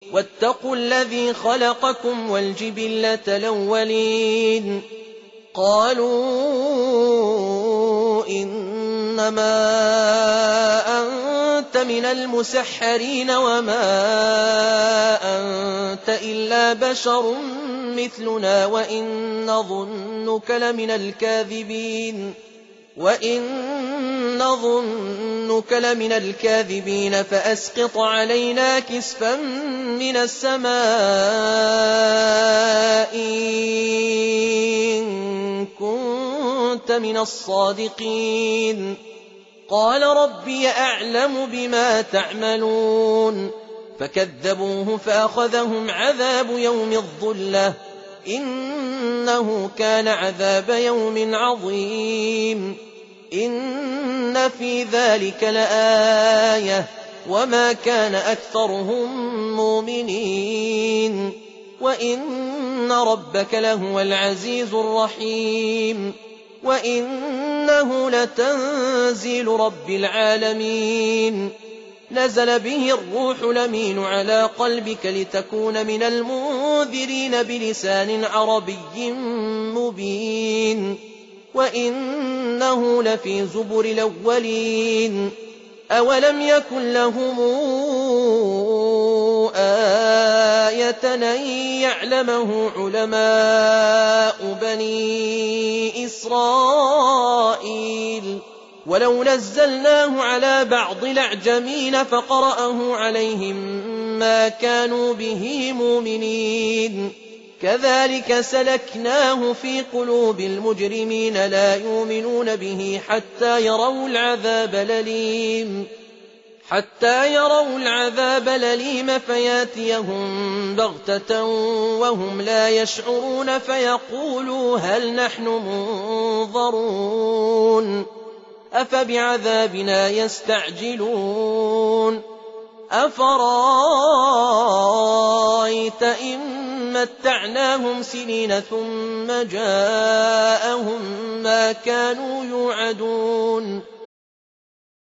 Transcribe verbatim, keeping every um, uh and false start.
واتقوا الذي خلقكم والجبلة الأولين قالوا إنما أنت من المسحرين وما أنت إلا بشر مثلنا وإن نظنك لمن الكاذبين وإن نظنك لمن الكاذبين فأسقط علينا كسفا من السماء إن كنت من الصادقين قال ربي أعلم بما تعملون فكذبوه فأخذهم عذاب يوم الظلة إنه كان عذاب يوم عظيم إن في ذلك لآية وما كان أكثرهم مؤمنين وإن ربك لهو العزيز الرحيم وإنه لتنزيل رب العالمين نزل به الروح الأمين على قلبك لتكون من المنذرين بلسان عربي مبين وإنه لفي زبر الأولين أولم يكن لهم آية أن يعلمه علماء بني إسرائيل ولو نزلناه على بعض الأعجمين فقرأه عليهم ما كانوا به مؤمنين كذلك سلكناه في قلوب المجرمين لا يؤمنون به حتى يروا العذاب الأليم حتى يروا العذاب الأليم فياتيهم بغتة وهم لا يشعرون فيقولوا هل نحن منظرون أفبعذابنا يستعجلون أفرأيت إن متعناهم سنين ثم جاءهم ما كانوا يوعدون